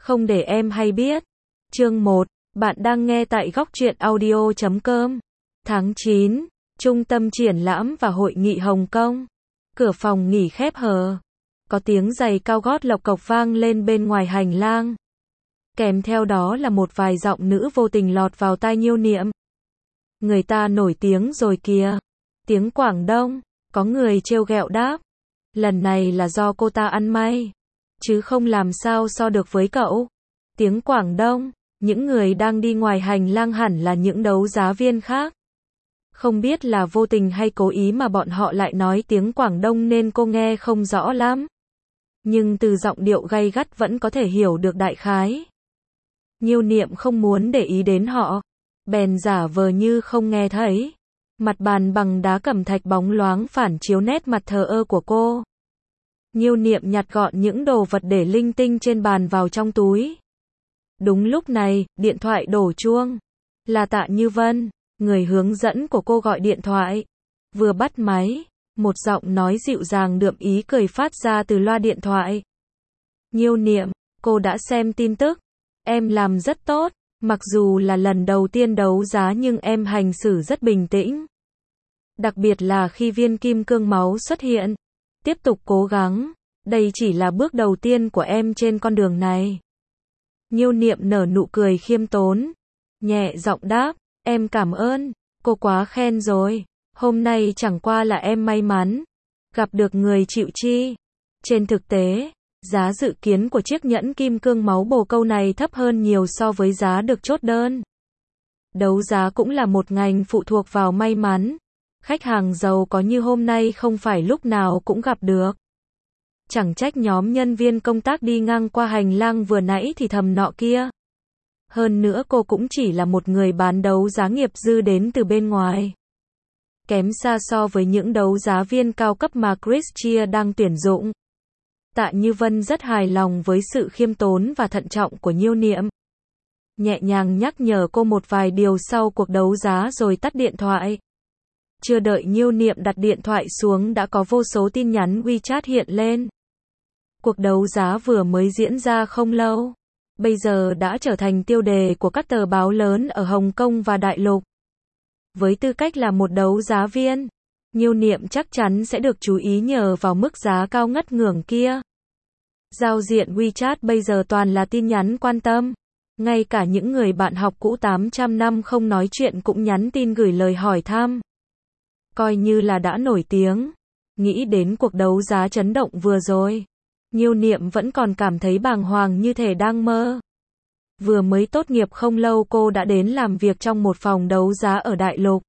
không để em hay biết. Chương 1, bạn đang nghe tại góc truyện audio.com. Tháng 9, Trung tâm Triển lãm và Hội nghị Hồng Kông. Cửa phòng nghỉ khép hờ. Có tiếng giày cao gót lộc cộc vang lên bên ngoài hành lang. Kèm theo đó là một vài giọng nữ vô tình lọt vào tai Nhiêu Niệm. Người ta nổi tiếng rồi kìa. Tiếng Quảng Đông, có người trêu ghẹo đáp. Lần này là do cô ta ăn may, chứ không làm sao so được với cậu. Tiếng Quảng Đông, những người đang đi ngoài hành lang hẳn là những đấu giá viên khác. Không biết là vô tình hay cố ý mà bọn họ lại nói tiếng Quảng Đông nên cô nghe không rõ lắm. Nhưng từ giọng điệu gay gắt vẫn có thể hiểu được đại khái. Nhiêu Niệm không muốn để ý đến họ, bèn giả vờ như không nghe thấy. Mặt bàn bằng đá cẩm thạch bóng loáng phản chiếu nét mặt thờ ơ của cô. Nhiêu Niệm nhặt gọn những đồ vật để linh tinh trên bàn vào trong túi. Đúng lúc này, điện thoại đổ chuông. Là Tạ Như Vân, người hướng dẫn của cô gọi điện thoại. Vừa bắt máy, một giọng nói dịu dàng đượm ý cười phát ra từ loa điện thoại. Nhiêu Niệm, cô đã xem tin tức. Em làm rất tốt, mặc dù là lần đầu tiên đấu giá nhưng em hành xử rất bình tĩnh. Đặc biệt là khi viên kim cương máu xuất hiện. Tiếp tục cố gắng, đây chỉ là bước đầu tiên của em trên con đường này. Nhiêu Niệm nở nụ cười khiêm tốn, nhẹ giọng đáp, em cảm ơn, cô quá khen rồi. Hôm nay chẳng qua là em may mắn gặp được người chịu chi. Trên thực tế, giá dự kiến của chiếc nhẫn kim cương máu bồ câu này thấp hơn nhiều so với giá được chốt đơn. Đấu giá cũng là một ngành phụ thuộc vào may mắn. Khách hàng giàu có như hôm nay không phải lúc nào cũng gặp được. Chẳng trách nhóm nhân viên công tác đi ngang qua hành lang vừa nãy thì thầm nọ kia. Hơn nữa cô cũng chỉ là một người bán đấu giá nghiệp dư đến từ bên ngoài. Kém xa so với những đấu giá viên cao cấp mà Chris Chia đang tuyển dụng. Tạ Như Vân rất hài lòng với sự khiêm tốn và thận trọng của Nhiêu Niệm. Nhẹ nhàng nhắc nhở cô một vài điều sau cuộc đấu giá rồi tắt điện thoại. Chưa đợi Nhiêu Niệm đặt điện thoại xuống đã có vô số tin nhắn WeChat hiện lên. Cuộc đấu giá vừa mới diễn ra không lâu, bây giờ đã trở thành tiêu đề của các tờ báo lớn ở Hồng Kông và Đại Lục. Với tư cách là một đấu giá viên, Nhiêu Niệm chắc chắn sẽ được chú ý nhờ vào mức giá cao ngất ngưởng kia. Giao diện WeChat bây giờ toàn là tin nhắn quan tâm. Ngay cả những người bạn học cũ 800 năm không nói chuyện cũng nhắn tin gửi lời hỏi thăm. Coi như là đã nổi tiếng. Nghĩ đến cuộc đấu giá chấn động vừa rồi, Nhiêu Niệm vẫn còn cảm thấy bàng hoàng như thể đang mơ. Vừa mới tốt nghiệp không lâu cô đã đến làm việc trong một phòng đấu giá ở Đại Lục.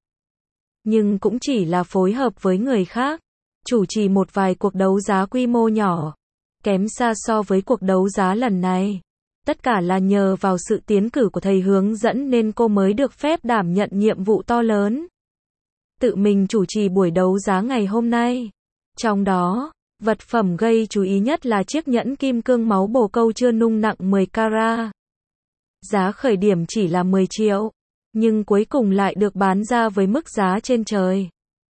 Nhưng cũng chỉ là phối hợp với người khác, chủ trì một vài cuộc đấu giá quy mô nhỏ. Kém xa so với cuộc đấu giá lần này. Tất cả là nhờ vào sự tiến cử của thầy hướng dẫn nên cô mới được phép đảm nhận nhiệm vụ to lớn. Tự mình chủ trì buổi đấu giá ngày hôm nay. Trong đó, vật phẩm gây chú ý nhất là chiếc nhẫn kim cương máu bồ câu chưa nung nặng 10 carat. Giá khởi điểm chỉ là 10 triệu, nhưng cuối cùng lại được bán ra với mức giá trên trời.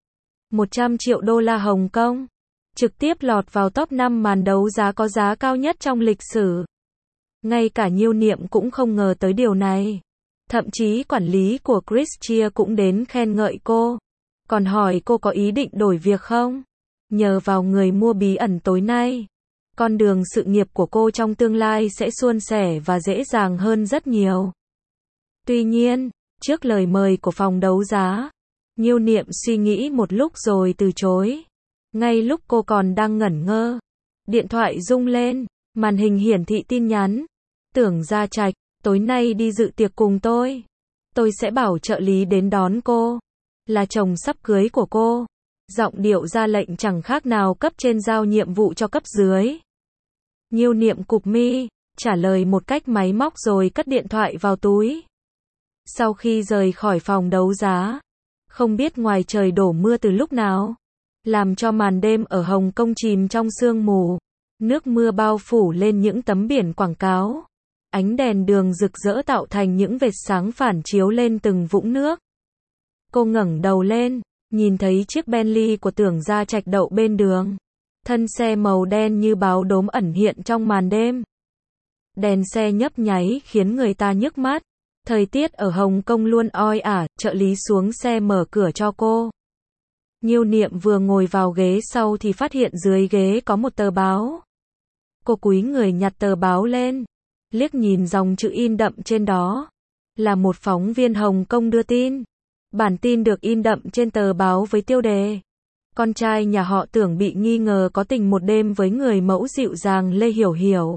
100 triệu đô la Hồng Kông, trực tiếp lọt vào top 5 màn đấu giá có giá cao nhất trong lịch sử. Ngay cả Nhiêu Niệm cũng không ngờ tới điều này. Thậm chí quản lý của Chris Chia cũng đến khen ngợi cô. Còn hỏi cô có ý định đổi việc không? Nhờ vào người mua bí ẩn tối nay, con đường sự nghiệp của cô trong tương lai sẽ suôn sẻ và dễ dàng hơn rất nhiều. Tuy nhiên, trước lời mời của phòng đấu giá, Nhiêu Niệm suy nghĩ một lúc rồi từ chối. Ngay lúc cô còn đang ngẩn ngơ, điện thoại rung lên, màn hình hiển thị tin nhắn. Tưởng Gia Trạch, tối nay đi dự tiệc cùng tôi. Tôi sẽ bảo trợ lý đến đón cô. Là chồng sắp cưới của cô. Giọng điệu ra lệnh chẳng khác nào cấp trên giao nhiệm vụ cho cấp dưới. Nhiêu Niệm cụp mi, trả lời một cách máy móc rồi cất điện thoại vào túi. Sau khi rời khỏi phòng đấu giá, không biết ngoài trời đổ mưa từ lúc nào, làm cho màn đêm ở Hồng Kông chìm trong sương mù. Nước mưa bao phủ lên những tấm biển quảng cáo. Ánh đèn đường rực rỡ tạo thành những vệt sáng phản chiếu lên từng vũng nước. Cô ngẩng đầu lên, nhìn thấy chiếc Bentley của Tưởng Gia Trạch đậu bên đường. Thân xe màu đen như báo đốm ẩn hiện trong màn đêm. Đèn xe nhấp nháy khiến người ta nhức mắt. Thời tiết ở Hồng Kông luôn oi ả, trợ lý xuống xe mở cửa cho cô. Nhiêu Niệm vừa ngồi vào ghế sau thì phát hiện dưới ghế có một tờ báo. Cô cúi người nhặt tờ báo lên, liếc nhìn dòng chữ in đậm trên đó. Là một phóng viên Hồng Kông đưa tin. Bản tin được in đậm trên tờ báo với tiêu đề: con trai nhà họ Tưởng bị nghi ngờ có tình một đêm với người mẫu dịu dàng Lê Hiểu Hiểu.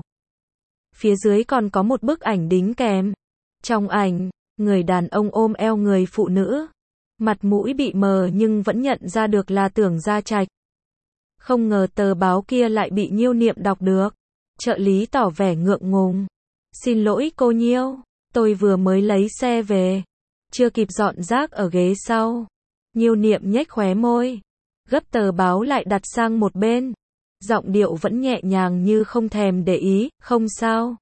Phía dưới còn có một bức ảnh đính kèm. Trong ảnh, người đàn ông ôm eo người phụ nữ. Mặt mũi bị mờ nhưng vẫn nhận ra được là Tưởng Gia Trạch. Không ngờ tờ báo kia lại bị Nhiêu Niệm đọc được. Trợ lý tỏ vẻ ngượng ngùng. Xin lỗi cô Nhiêu, tôi vừa mới lấy xe về. Chưa kịp dọn rác ở ghế sau. Nhiêu Niệm nhếch khóe môi. Gấp tờ báo lại đặt sang một bên. Giọng điệu vẫn nhẹ nhàng như không thèm để ý, không sao.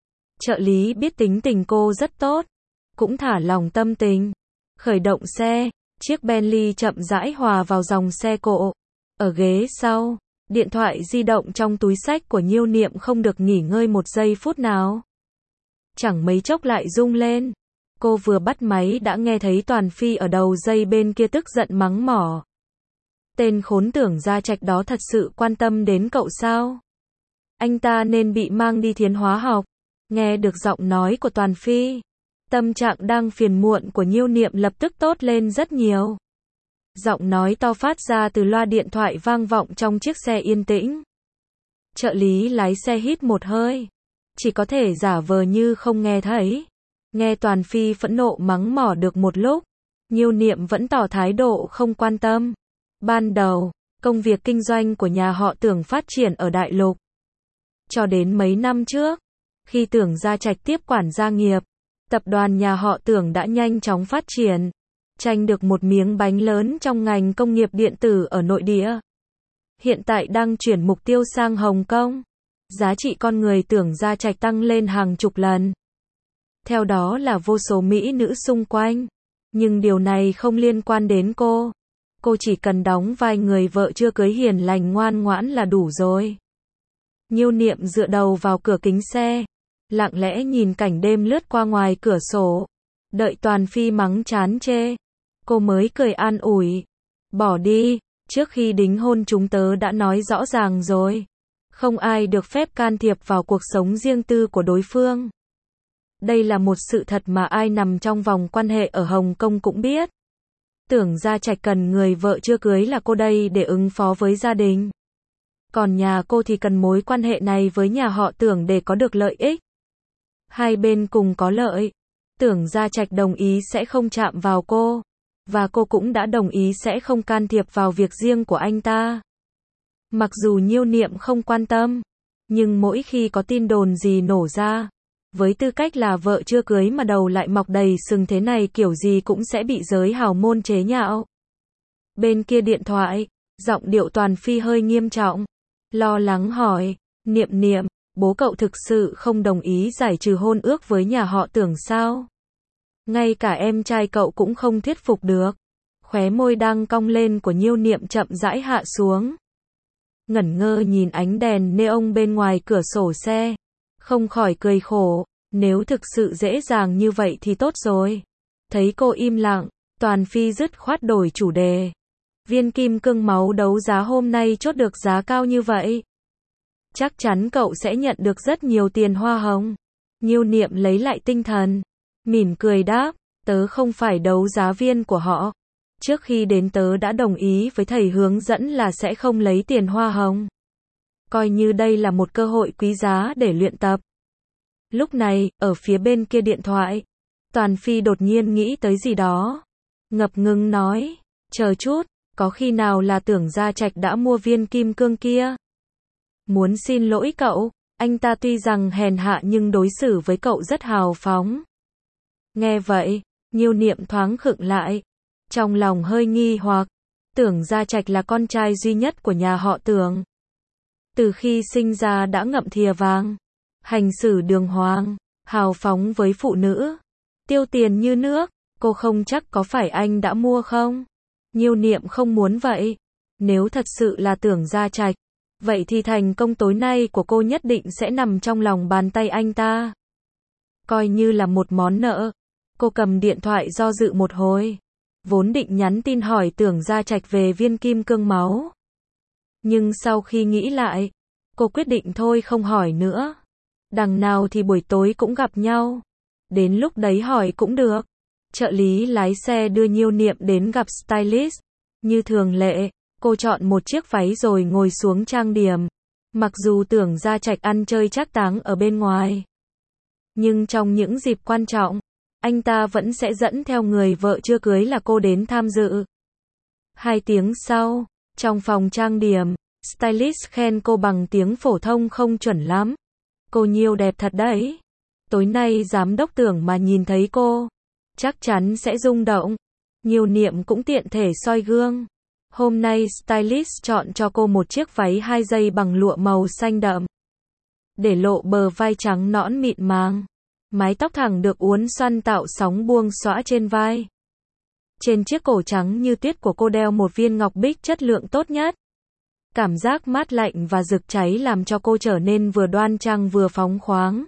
Trợ lý biết tính tình cô rất tốt. Cũng thả lòng tâm tình. Khởi động xe, chiếc Bentley chậm rãi hòa vào dòng xe cộ. Ở ghế sau, điện thoại di động trong túi xách của Nhiêu Niệm không được nghỉ ngơi một giây phút nào. Chẳng mấy chốc lại rung lên. Cô vừa bắt máy đã nghe thấy Toàn Phi ở đầu dây bên kia tức giận mắng mỏ. Tên khốn Tưởng Gia Trạch đó thật sự quan tâm đến cậu sao? Anh ta nên bị mang đi thiến hóa học. Nghe được giọng nói của Toàn Phi, tâm trạng đang phiền muộn của Nhiêu Niệm lập tức tốt lên rất nhiều. Giọng nói to phát ra từ loa điện thoại vang vọng trong chiếc xe yên tĩnh. Trợ lý lái xe hít một hơi, chỉ có thể giả vờ như không nghe thấy. Nghe Toàn Phi phẫn nộ mắng mỏ được một lúc, Nhiêu Niệm vẫn tỏ thái độ không quan tâm. Ban đầu, công việc kinh doanh của nhà họ Tưởng phát triển ở Đại Lục. Cho đến mấy năm trước, khi Tưởng Gia Trạch tiếp quản gia nghiệp, tập đoàn nhà họ Tưởng đã nhanh chóng phát triển, tranh được một miếng bánh lớn trong ngành công nghiệp điện tử ở nội địa. Hiện tại đang chuyển mục tiêu sang Hồng Kông. Giá trị con người Tưởng Gia Trạch tăng lên hàng chục lần. Theo đó là vô số mỹ nữ xung quanh. Nhưng điều này không liên quan đến cô. Cô chỉ cần đóng vai người vợ chưa cưới hiền lành ngoan ngoãn là đủ rồi. Nhiêu Niệm dựa đầu vào cửa kính xe, lặng lẽ nhìn cảnh đêm lướt qua ngoài cửa sổ. Đợi Toàn Phi mắng chán chê, cô mới cười an ủi. Bỏ đi, trước khi đính hôn chúng tớ đã nói rõ ràng rồi. Không ai được phép can thiệp vào cuộc sống riêng tư của đối phương. Đây là một sự thật mà ai nằm trong vòng quan hệ ở Hồng Kông cũng biết. Tưởng Gia Trạch cần người vợ chưa cưới là cô đây để ứng phó với gia đình. Còn nhà cô thì cần mối quan hệ này với nhà họ Tưởng để có được lợi ích. Hai bên cùng có lợi. Tưởng Gia Trạch đồng ý sẽ không chạm vào cô. Và cô cũng đã đồng ý sẽ không can thiệp vào việc riêng của anh ta. Mặc dù Nhiêu Niệm không quan tâm, nhưng mỗi khi có tin đồn gì nổ ra, với tư cách là vợ chưa cưới mà đầu lại mọc đầy sừng thế này kiểu gì cũng sẽ bị giới hào môn chế nhạo. Bên kia điện thoại, giọng điệu Toàn Phi hơi nghiêm trọng, lo lắng hỏi, Niệm Niệm, bố cậu thực sự không đồng ý giải trừ hôn ước với nhà họ Tưởng sao? Ngay cả em trai cậu cũng không thuyết phục được. Khóe môi đang cong lên của Nhiêu Niệm chậm rãi hạ xuống. Ngẩn ngơ nhìn ánh đèn neon bên ngoài cửa sổ xe, không khỏi cười khổ, nếu thực sự dễ dàng như vậy thì tốt rồi. Thấy cô im lặng, Toàn Phi dứt khoát đổi chủ đề. Viên kim cương máu đấu giá hôm nay chốt được giá cao như vậy. Chắc chắn cậu sẽ nhận được rất nhiều tiền hoa hồng. Nhiêu Niệm lấy lại tinh thần, mỉm cười đáp, tớ không phải đấu giá viên của họ. Trước khi đến tớ đã đồng ý với thầy hướng dẫn là sẽ không lấy tiền hoa hồng. Coi như đây là một cơ hội quý giá để luyện tập. Lúc này, ở phía bên kia điện thoại, Toàn Phi đột nhiên nghĩ tới gì đó. Ngập ngừng nói, chờ chút, có khi nào là Tưởng Gia Trạch đã mua viên kim cương kia? Muốn xin lỗi cậu, anh ta tuy rằng hèn hạ nhưng đối xử với cậu rất hào phóng. Nghe vậy, Nhiêu Niệm thoáng khựng lại. Trong lòng hơi nghi hoặc, Tưởng Gia Trạch là con trai duy nhất của nhà họ Tưởng. Từ khi sinh ra đã ngậm thìa vàng, hành xử đường hoàng, hào phóng với phụ nữ, tiêu tiền như nước, cô không chắc có phải anh đã mua không? Nhiêu Niệm không muốn vậy. Nếu thật sự là Tưởng Gia Trạch, Vậy thì thành công tối nay của cô nhất định sẽ nằm trong lòng bàn tay anh ta. Coi như là một món nợ. Cô cầm điện thoại do dự một hồi. Vốn định nhắn tin hỏi Tưởng Gia Trạch về viên kim cương máu. Nhưng sau khi nghĩ lại, cô quyết định thôi không hỏi nữa. Đằng nào thì buổi tối cũng gặp nhau. Đến lúc đấy hỏi cũng được. Trợ lý lái xe đưa Nhiêu Niệm đến gặp stylist. Như thường lệ, cô chọn một chiếc váy rồi ngồi xuống trang điểm. Mặc dù Tưởng Gia Trạch ăn chơi trác táng ở bên ngoài, nhưng trong những dịp quan trọng, anh ta vẫn sẽ dẫn theo người vợ chưa cưới là cô đến tham dự. 2 tiếng sau, trong phòng trang điểm, stylist khen cô bằng tiếng phổ thông không chuẩn lắm. Cô Nhiêu đẹp thật đấy. Tối nay giám đốc Tưởng mà nhìn thấy cô, chắc chắn sẽ rung động. Nhiêu Niệm cũng tiện thể soi gương. Hôm nay stylist chọn cho cô một chiếc váy 2 dây bằng lụa màu xanh đậm, để lộ bờ vai trắng nõn mịn màng. Mái tóc thẳng được uốn xoăn tạo sóng buông xõa trên vai. Trên chiếc cổ trắng như tuyết của cô đeo một viên ngọc bích chất lượng tốt nhất. Cảm giác mát lạnh và rực cháy làm cho cô trở nên vừa đoan trang vừa phóng khoáng.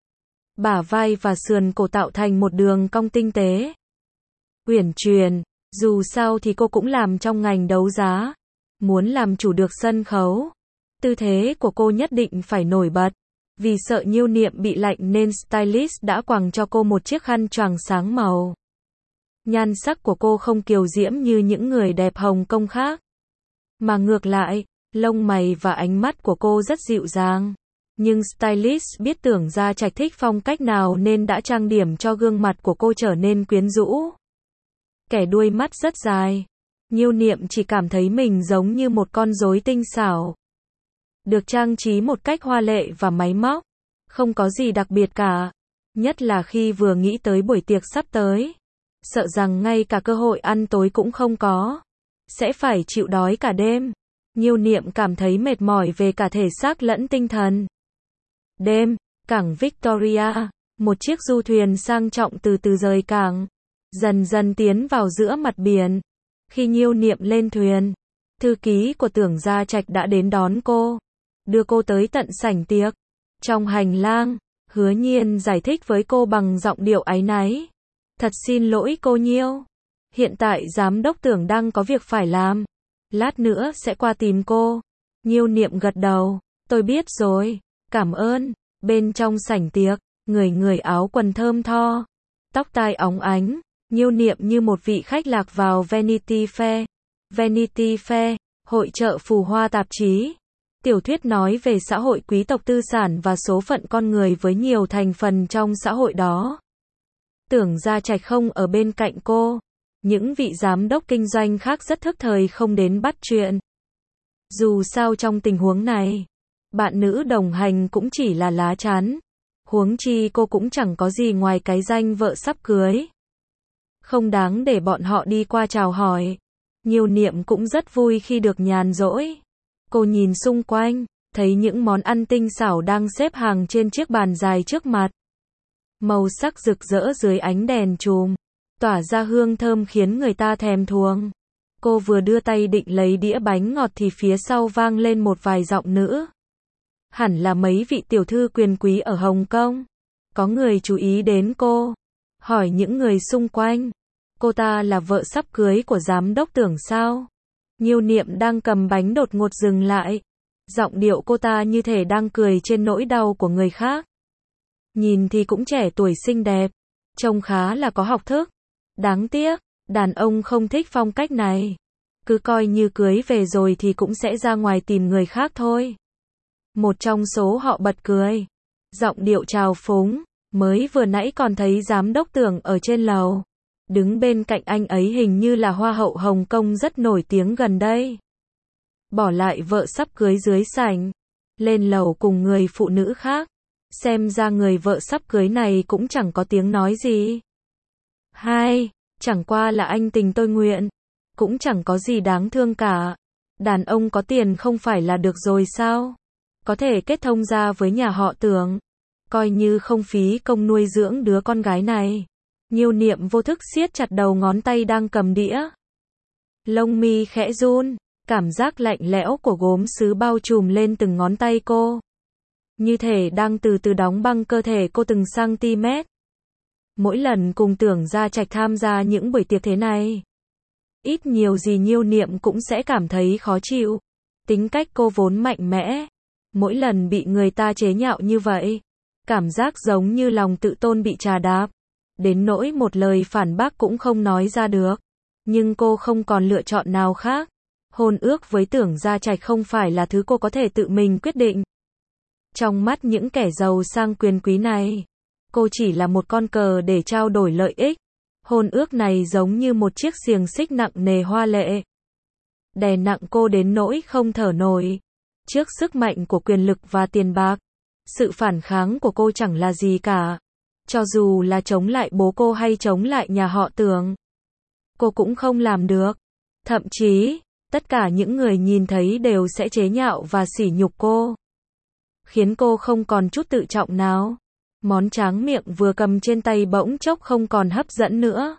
Bả vai và sườn cổ tạo thành một đường cong tinh tế, uyển chuyển. Dù sao thì cô cũng làm trong ngành đấu giá. Muốn làm chủ được sân khấu, tư thế của cô nhất định phải nổi bật. Vì sợ Nhiêu Niệm bị lạnh nên stylist đã quàng cho cô một chiếc khăn choàng sáng màu. Nhan sắc của cô không kiều diễm như những người đẹp Hồng Kông khác, mà ngược lại, lông mày và ánh mắt của cô rất dịu dàng. Nhưng stylist biết Tưởng Gia Trạch thích phong cách nào nên đã trang điểm cho gương mặt của cô trở nên quyến rũ. Kẻ đuôi mắt rất dài. Nhiêu Niệm chỉ cảm thấy mình giống như một con rối tinh xảo, được trang trí một cách hoa lệ và máy móc. Không có gì đặc biệt cả. Nhất là khi vừa nghĩ tới buổi tiệc sắp tới. Sợ rằng ngay cả cơ hội ăn tối cũng không có. Sẽ phải chịu đói cả đêm. Nhiêu Niệm cảm thấy mệt mỏi về cả thể xác lẫn tinh thần. Đêm, cảng Victoria, một chiếc du thuyền sang trọng từ từ rời cảng, dần dần tiến vào giữa mặt biển. Khi Nhiêu Niệm lên thuyền, thư ký của Tưởng Gia Trạch đã đến đón cô, đưa cô tới tận sảnh tiệc. Trong hành lang, Hứa Nhiên giải thích với cô bằng giọng điệu áy náy. Thật xin lỗi cô Nhiêu. Hiện tại giám đốc Tưởng đang có việc phải làm. Lát nữa sẽ qua tìm cô. Nhiêu Niệm gật đầu. Tôi biết rồi. Cảm ơn. Bên trong sảnh tiệc, người áo quần thơm tho, tóc tai óng ánh. Nhiêu Niệm như một vị khách lạc vào Vanity Fair. Vanity Fair, hội chợ phù hoa tạp chí. Tiểu thuyết nói về xã hội quý tộc tư sản và số phận con người với nhiều thành phần trong xã hội đó. Tưởng Gia Trạch không ở bên cạnh cô. Những vị giám đốc kinh doanh khác rất thức thời không đến bắt chuyện. Dù sao trong tình huống này, bạn nữ đồng hành cũng chỉ là lá chắn. Huống chi cô cũng chẳng có gì ngoài cái danh vợ sắp cưới. Không đáng để bọn họ đi qua chào hỏi. Nhiêu Niệm cũng rất vui khi được nhàn rỗi. Cô nhìn xung quanh, thấy những món ăn tinh xảo đang xếp hàng trên chiếc bàn dài trước mặt. Màu sắc rực rỡ dưới ánh đèn chùm, tỏa ra hương thơm khiến người ta thèm thuồng. Cô vừa đưa tay định lấy đĩa bánh ngọt thì phía sau vang lên một vài giọng nữ. Hẳn là mấy vị tiểu thư quyền quý ở Hồng Kông. Có người chú ý đến cô, hỏi những người xung quanh. Cô ta là vợ sắp cưới của giám đốc Tưởng sao? Nhiêu Niệm đang cầm bánh đột ngột dừng lại. Giọng điệu cô ta như thể đang cười trên nỗi đau của người khác. Nhìn thì cũng trẻ tuổi xinh đẹp, trông khá là có học thức. Đáng tiếc, đàn ông không thích phong cách này. Cứ coi như cưới về rồi thì cũng sẽ ra ngoài tìm người khác thôi. Một trong số họ bật cười. Giọng điệu trào phúng, mới vừa nãy còn thấy giám đốc Tưởng ở trên lầu. Đứng bên cạnh anh ấy hình như là hoa hậu Hồng Kông rất nổi tiếng gần đây. Bỏ lại vợ sắp cưới dưới sảnh, lên lầu cùng người phụ nữ khác. Xem ra người vợ sắp cưới này cũng chẳng có tiếng nói gì. Chẳng qua là anh tình tôi nguyện. Cũng chẳng có gì đáng thương cả. Đàn ông có tiền không phải là được rồi sao? Có thể kết thông ra với nhà họ Tưởng. Coi như không phí công nuôi dưỡng đứa con gái này. Nhiêu Niệm vô thức siết chặt đầu ngón tay đang cầm đĩa. Lông mi khẽ run. Cảm giác lạnh lẽo của gốm sứ bao trùm lên từng ngón tay cô. Như thể đang từ từ đóng băng cơ thể cô từng cm. Mỗi lần cùng Tưởng Gia Trạch tham gia những buổi tiệc thế này, ít nhiều gì Nhiêu Niệm cũng sẽ cảm thấy khó chịu. Tính cách cô vốn mạnh mẽ. Mỗi lần bị người ta chế nhạo như vậy, cảm giác giống như lòng tự tôn bị trà đạp. Đến nỗi một lời phản bác cũng không nói ra được. Nhưng cô không còn lựa chọn nào khác. Hôn ước với Tưởng Gia Trạch không phải là thứ cô có thể tự mình quyết định. Trong mắt những kẻ giàu sang quyền quý này, cô chỉ là một con cờ để trao đổi lợi ích. Hôn ước này giống như một chiếc xiềng xích nặng nề hoa lệ, đè nặng cô đến nỗi không thở nổi. Trước sức mạnh của quyền lực và tiền bạc, sự phản kháng của cô chẳng là gì cả. Cho dù là chống lại bố cô hay chống lại nhà họ Tưởng, cô cũng không làm được. Thậm chí, tất cả những người nhìn thấy đều sẽ chế nhạo và sỉ nhục cô, khiến cô không còn chút tự trọng nào. Món tráng miệng vừa cầm trên tay bỗng chốc không còn hấp dẫn nữa.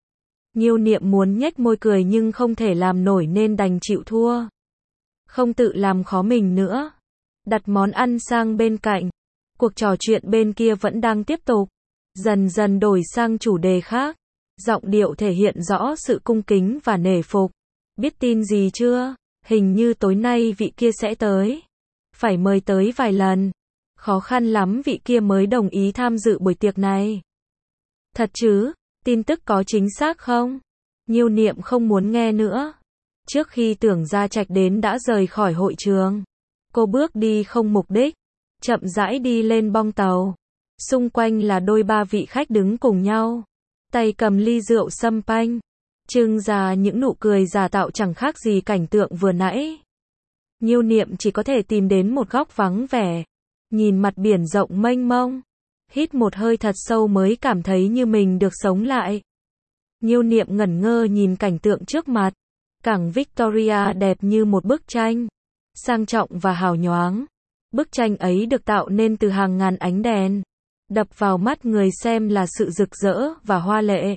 Nhiêu Niệm muốn nhếch môi cười nhưng không thể làm nổi nên đành chịu thua. Không tự làm khó mình nữa. Đặt món ăn sang bên cạnh. Cuộc trò chuyện bên kia vẫn đang tiếp tục. Dần dần đổi sang chủ đề khác. Giọng điệu thể hiện rõ sự cung kính và nể phục. Biết tin gì chưa? Hình như tối nay vị kia sẽ tới. Phải mời tới vài lần. Khó khăn lắm vị kia mới đồng ý tham dự buổi tiệc này. Thật chứ? Tin tức có chính xác không? Nhiêu Niệm không muốn nghe nữa. Trước khi Tưởng Gia Trạch đến đã rời khỏi hội trường. Cô bước đi không mục đích, chậm rãi đi lên bong tàu. Xung quanh là đôi ba vị khách đứng cùng nhau, tay cầm ly rượu sâm panh, trưng ra những nụ cười giả tạo chẳng khác gì cảnh tượng vừa nãy. Nhiêu Niệm chỉ có thể tìm đến một góc vắng vẻ, nhìn mặt biển rộng mênh mông, hít một hơi thật sâu mới cảm thấy như mình được sống lại. Nhiêu Niệm ngẩn ngơ nhìn cảnh tượng trước mặt. Cảng Victoria đẹp như một bức tranh, sang trọng và hào nhoáng. Bức tranh ấy được tạo nên từ hàng ngàn ánh đèn, đập vào mắt người xem là sự rực rỡ và hoa lệ.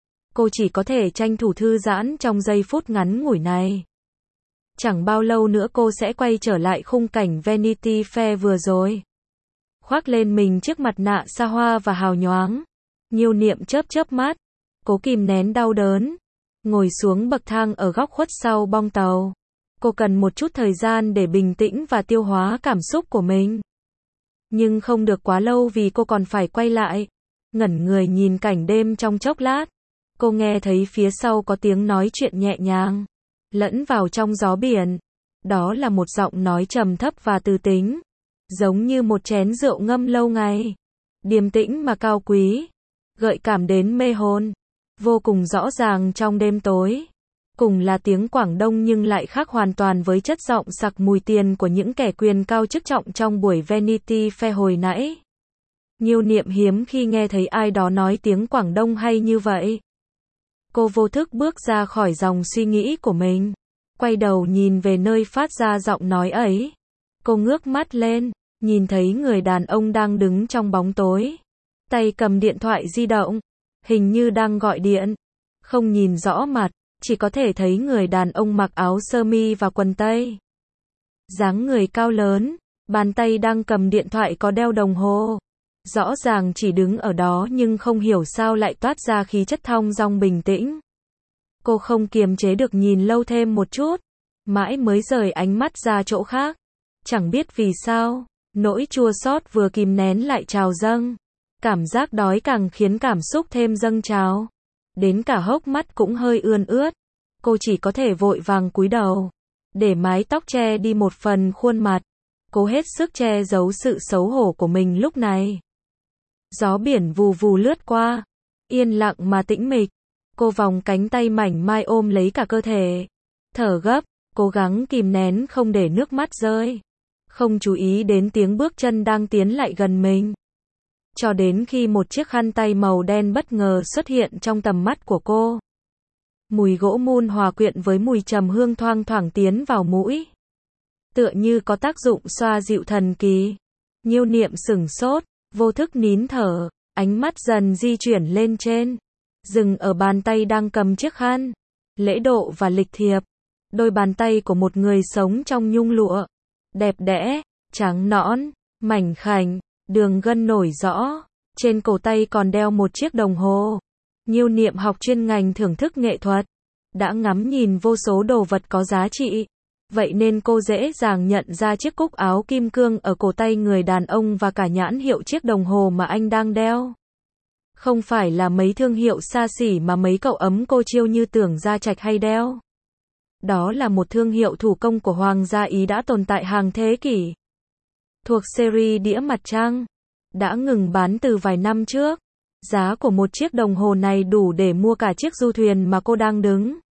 Cô chỉ có thể tranh thủ thư giãn trong giây phút ngắn ngủi này. Chẳng bao lâu nữa cô sẽ quay trở lại khung cảnh Vanity Fair vừa rồi. Khoác lên mình chiếc mặt nạ xa hoa và hào nhoáng. Nhiêu Niệm chớp chớp mắt, cố kìm nén đau đớn. Ngồi xuống bậc thang ở góc khuất sau bong tàu. Cô cần một chút thời gian để bình tĩnh và tiêu hóa cảm xúc của mình. Nhưng không được quá lâu vì cô còn phải quay lại. Ngẩn người nhìn cảnh đêm trong chốc lát. Cô nghe thấy phía sau có tiếng nói chuyện nhẹ nhàng, lẫn vào trong gió biển. Đó là một giọng nói trầm thấp và từ tính, giống như một chén rượu ngâm lâu ngày. Điềm tĩnh mà cao quý, gợi cảm đến mê hồn. Vô cùng rõ ràng trong đêm tối. Cùng là tiếng Quảng Đông nhưng lại khác hoàn toàn với chất giọng sặc mùi tiền của những kẻ quyền cao chức trọng trong buổi Vanity Fair hồi nãy. Nhiêu Niệm hiếm khi nghe thấy ai đó nói tiếng Quảng Đông hay như vậy. Cô vô thức bước ra khỏi dòng suy nghĩ của mình, quay đầu nhìn về nơi phát ra giọng nói ấy. Cô ngước mắt lên, nhìn thấy người đàn ông đang đứng trong bóng tối, tay cầm điện thoại di động, hình như đang gọi điện. Không nhìn rõ mặt, chỉ có thể thấy người đàn ông mặc áo sơ mi và quần tây. Dáng người cao lớn, bàn tay đang cầm điện thoại có đeo đồng hồ. Rõ ràng chỉ đứng ở đó nhưng không hiểu sao lại toát ra khí chất thong dong bình tĩnh. Cô không kiềm chế được nhìn lâu thêm một chút, mãi mới rời ánh mắt ra chỗ khác. Chẳng biết vì sao, nỗi chua xót vừa kìm nén lại trào dâng. Cảm giác đói càng khiến cảm xúc thêm dâng trào. Đến cả hốc mắt cũng hơi ươn ướt. Cô chỉ có thể vội vàng cúi đầu, để mái tóc che đi một phần khuôn mặt. Cố hết sức che giấu sự xấu hổ của mình lúc này. Gió biển vù vù lướt qua, yên lặng mà tĩnh mịch. Cô vòng cánh tay mảnh mai ôm lấy cả cơ thể, thở gấp, cố gắng kìm nén không để nước mắt rơi. Không chú ý đến tiếng bước chân đang tiến lại gần mình. Cho đến khi một chiếc khăn tay màu đen bất ngờ xuất hiện trong tầm mắt của cô. Mùi gỗ mun hòa quyện với mùi trầm hương thoang thoảng tiến vào mũi, tựa như có tác dụng xoa dịu thần kỳ. Nhiêu Niệm sửng sốt, vô thức nín thở, ánh mắt dần di chuyển lên trên, dừng ở bàn tay đang cầm chiếc khăn. Lễ độ và lịch thiệp, Đôi bàn tay của một người sống trong nhung lụa. Đẹp đẽ, trắng nõn, mảnh khảnh, đường gân nổi rõ. Trên cổ tay còn đeo một chiếc đồng hồ. Nhiêu Niệm học chuyên ngành thưởng thức nghệ thuật. Đã ngắm nhìn vô số đồ vật có giá trị. Vậy nên cô dễ dàng nhận ra chiếc cúc áo kim cương ở cổ tay người đàn ông và cả nhãn hiệu chiếc đồng hồ mà anh đang đeo. Không phải là mấy thương hiệu xa xỉ mà mấy cậu ấm cô chiêu như Tưởng Gia Trạch hay đeo. Đó là một thương hiệu thủ công của Hoàng gia Ý đã tồn tại hàng thế kỷ. Thuộc series đĩa mặt trăng. Đã ngừng bán từ vài năm trước. Giá của một chiếc đồng hồ này đủ để mua cả chiếc du thuyền mà cô đang đứng.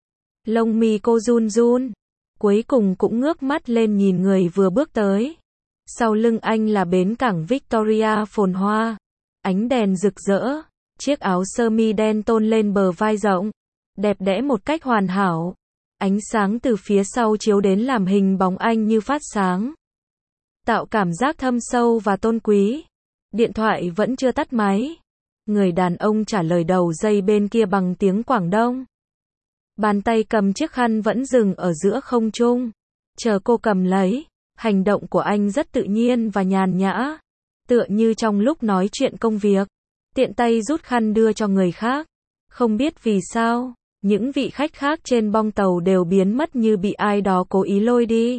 Lông mi cô run run. Cuối cùng cũng ngước mắt lên nhìn người vừa bước tới. Sau lưng anh là bến cảng Victoria phồn hoa. Ánh đèn rực rỡ. Chiếc áo sơ mi đen tôn lên bờ vai rộng. Đẹp đẽ một cách hoàn hảo. Ánh sáng từ phía sau chiếu đến làm hình bóng anh như phát sáng. Tạo cảm giác thâm sâu và tôn quý. Điện thoại vẫn chưa tắt máy. Người đàn ông trả lời đầu dây bên kia bằng tiếng Quảng Đông. Bàn tay cầm chiếc khăn vẫn dừng ở giữa không trung. Chờ cô cầm lấy. Hành động của anh rất tự nhiên và nhàn nhã. Tựa như trong lúc nói chuyện công việc. Tiện tay rút khăn đưa cho người khác. Không biết vì sao, những vị khách khác trên bong tàu đều biến mất như bị ai đó cố ý lôi đi.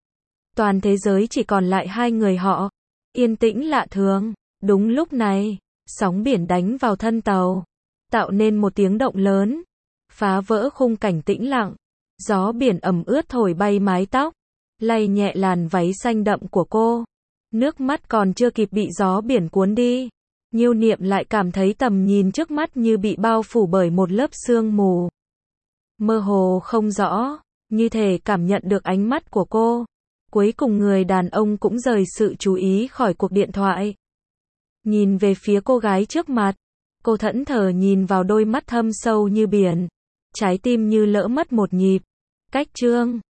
Toàn thế giới chỉ còn lại hai người họ. Yên tĩnh lạ thường. Đúng lúc này, sóng biển đánh vào thân tàu. Tạo nên một tiếng động lớn. Phá vỡ khung cảnh tĩnh lặng. Gió biển ẩm ướt thổi bay mái tóc. Lay nhẹ làn váy xanh đậm của cô. Nước mắt còn chưa kịp bị gió biển cuốn đi. Nhiêu Niệm lại cảm thấy tầm nhìn trước mắt như bị bao phủ bởi một lớp sương mù. Mơ hồ không rõ, như thể cảm nhận được ánh mắt của cô. Cuối cùng người đàn ông cũng rời sự chú ý khỏi cuộc điện thoại. Nhìn về phía cô gái trước mặt. Cô thẫn thờ nhìn vào đôi mắt thâm sâu như biển. Trái tim như lỡ mất một nhịp. Cách chương